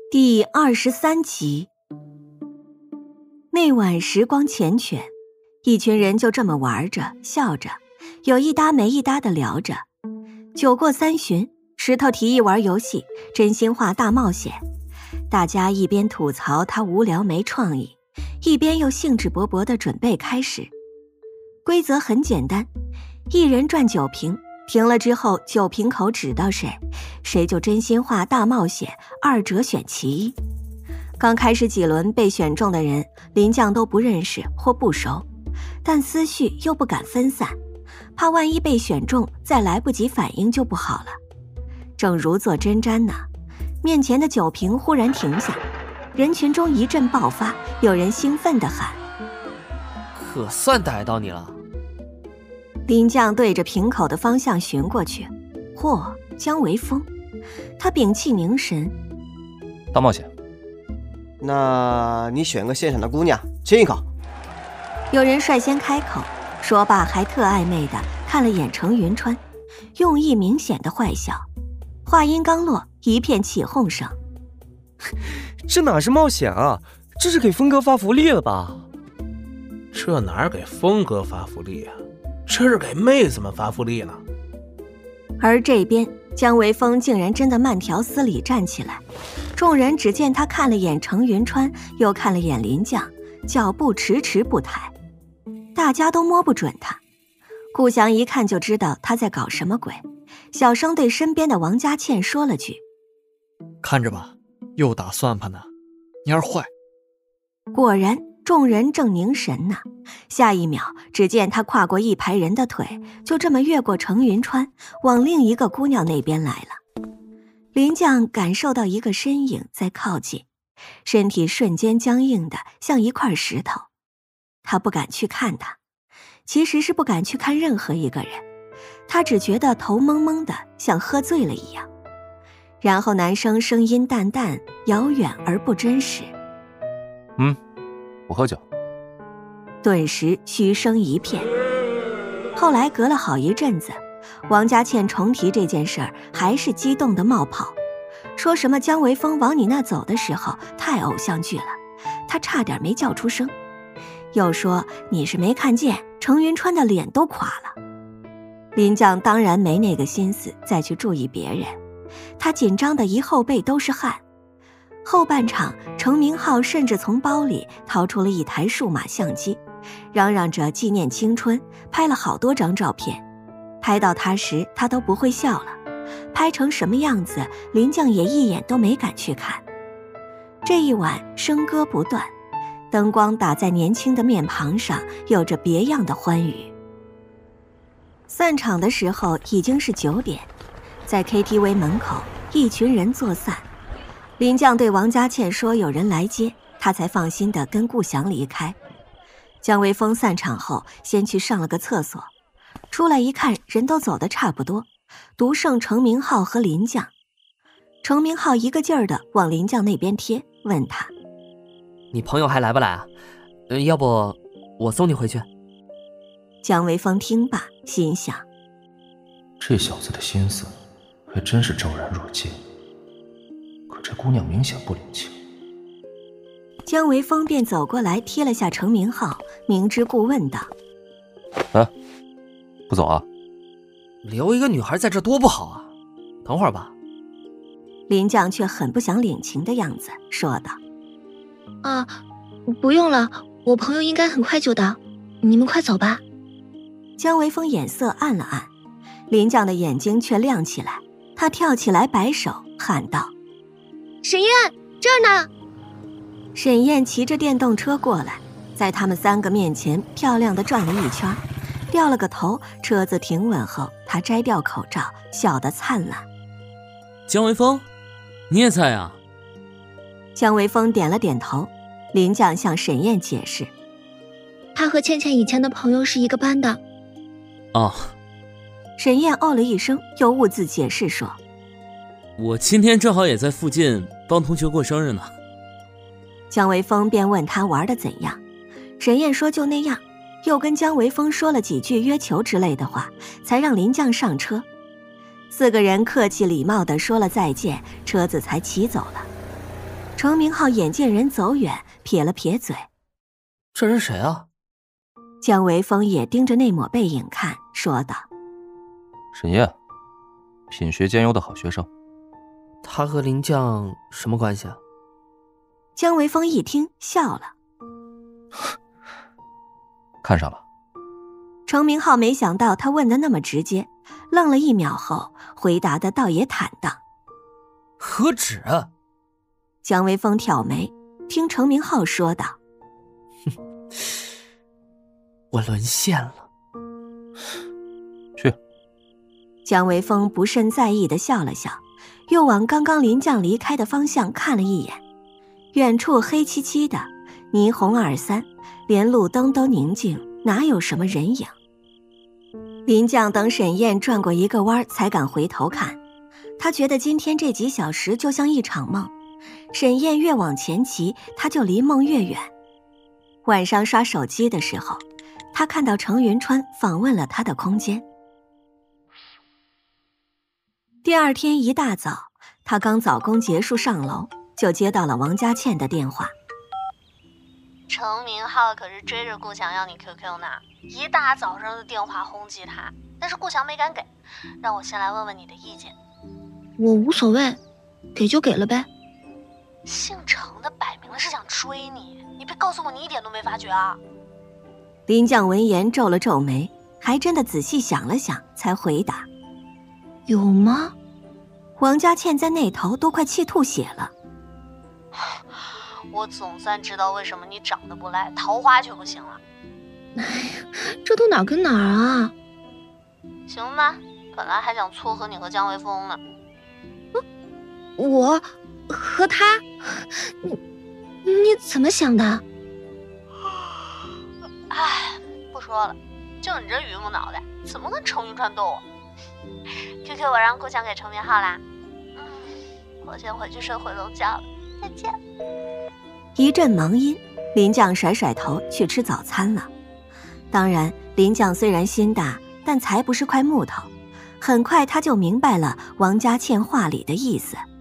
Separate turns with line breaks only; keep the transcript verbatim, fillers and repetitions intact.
第二十三集。那晚时光缱绻，一群人就这么玩着笑着，有一搭没一搭的聊着。酒过三巡，石头提议玩游戏真心话大冒险，大家一边吐槽他无聊没创意，一边又兴致勃勃地准备开始。规则很简单，一人转酒瓶，停了之后酒瓶口指到谁，谁就真心话大冒险，二者选其一。刚开始几轮被选中的人，林将都不认识或不熟，但思绪又不敢分散，怕万一被选中再来不及反应就不好了。正如坐针毡呢，面前的酒瓶忽然停下，人群中一阵爆发，有人兴奋地喊：
可算逮到你了。
林将对着瓶口的方向寻过去，嚯，姜维峰。他屏气凝神，
大冒险，
那你选个现场的姑娘亲一口。
有人率先开口，说罢还特暧昧的看了眼程云川，用意明显的坏笑。话音刚落，一片起哄声。
这哪是冒险啊，这是给峰哥发福利了吧？
这哪给峰哥发福利啊，这是给妹子们发福利呢。
而这边姜维峰竟然真的慢条斯理站起来，众人只见他看了眼程云川，又看了眼林将，脚步迟迟不抬，大家都摸不准他。顾翔一看就知道他在搞什么鬼，小声对身边的王佳倩说了句：
看着吧，又打算盘呢，你二坏。
果然众人正凝神呢，下一秒只见他跨过一排人的腿，就这么越过程云川，往另一个姑娘那边来了。林将感受到一个身影在靠近，身体瞬间僵硬的像一块石头。他不敢去看他，其实是不敢去看任何一个人，他只觉得头蒙蒙的，像喝醉了一样。然后男生声音淡淡，遥远而不真实：
嗯，我喝酒。
顿时嘘声一片。后来隔了好一阵子，王佳倩重提这件事儿，还是激动的冒泡，说什么姜维峰往你那走的时候太偶像剧了，他差点没叫出声，又说你是没看见程云川的脸都垮了。林将当然没那个心思再去注意别人，他紧张的一后背都是汗。后半场，程明浩甚至从包里掏出了一台数码相机，嚷嚷着纪念青春，拍了好多张照片。拍到他时，他都不会笑了，拍成什么样子，林将也一眼都没敢去看。这一晚笙歌不断，灯光打在年轻的面庞上，有着别样的欢愉。散场的时候已经是九点，在 K T V 门口，一群人坐散。林将对王佳倩说有人来接，他才放心地跟顾翔离开。姜维峰散场后先去上了个厕所，出来一看人都走得差不多，独剩程明浩和林将。程明浩一个劲儿地往林将那边贴，问他：
你朋友还来不来啊？呃、要不我送你回去。
姜维峰听罢心想，
这小子的心思还真是昭然若揭，可这姑娘明显不领情。
姜维峰便走过来贴了下程明浩，明知故问道：
啊，不走啊？
留一个女孩在这多不好啊，等会儿吧。
林将却很不想领情的样子，说道：
啊，不用了，我朋友应该很快就到，你们快走吧。
姜维峰眼色暗了暗，林将的眼睛却亮起来，他跳起来摆手喊道：
沈燕，这儿呢！
沈燕骑着电动车过来，在他们三个面前漂亮地转了一圈，掉了个头。车子停稳后，他摘掉口罩，笑得灿烂。
姜维峰，你也在啊？
姜维峰点了点头。林将向沈燕解释：
他和倩倩以前的朋友是一个班的。
哦。
沈燕哦了一声，又兀自解释说：
我今天正好也在附近帮同学过生日呢。
姜维峰便问他玩得怎样，沈燕说就那样，又跟姜维峰说了几句约球之类的话，才让林将上车。四个人客气礼貌地说了再见，车子才骑走了。 程明浩眼见人走远，撇了撇嘴：“
这人谁啊？”
江维峰也盯着那抹背影看，说道：“
沈燕，品学兼优的好学生。
他和林将什么关系啊？”
江维峰一听笑了：“
看上了。”
程明浩没想到他问得那么直接，愣了一秒后回答的倒也坦荡：“
何止？”
江维峰挑眉，听程明浩说道：“
哼，我沦陷了。”
去。
江维峰不甚在意地笑了笑，又往刚刚林将离开的方向看了一眼，远处黑漆漆的，霓虹二三，连路灯都宁静，哪有什么人影。林将等沈燕转过一个弯才敢回头看，他觉得今天这几小时就像一场梦，沈燕越往前骑，他就离梦越远。晚上刷手机的时候，他看到程云川访问了他的空间。第二天一大早，他刚早工结束上楼，就接到了王佳倩的电话。
程明浩可是追着顾强要你 Q Q 呢，一大早上的电话轰击他，但是顾强没敢给，让我先来问问你的意见。
我无所谓，给就给了呗。
姓程的摆明了是想追你，你别告诉我你一点都没发觉啊！
林将闻言皱了皱眉，还真的仔细想了想，才回答：“
有吗？”
王佳倩在那头都快气吐血了。
我总算知道为什么你长得不赖，桃花却不行了。
哎呀，这都哪跟哪儿啊？
行吧，本来还想撮合你和江维峰呢。
嗯，我和他，你你怎么想的？
哎，不说了，就你这榆木脑袋，怎么跟程云川斗啊 ？Q Q 我让顾强给程明浩啦。嗯，我先回去睡回笼觉了，再见。
一阵忙音，林将甩甩头去吃早餐了。当然，林将虽然心大，但才不是块木头。很快他就明白了王佳倩话里的意思。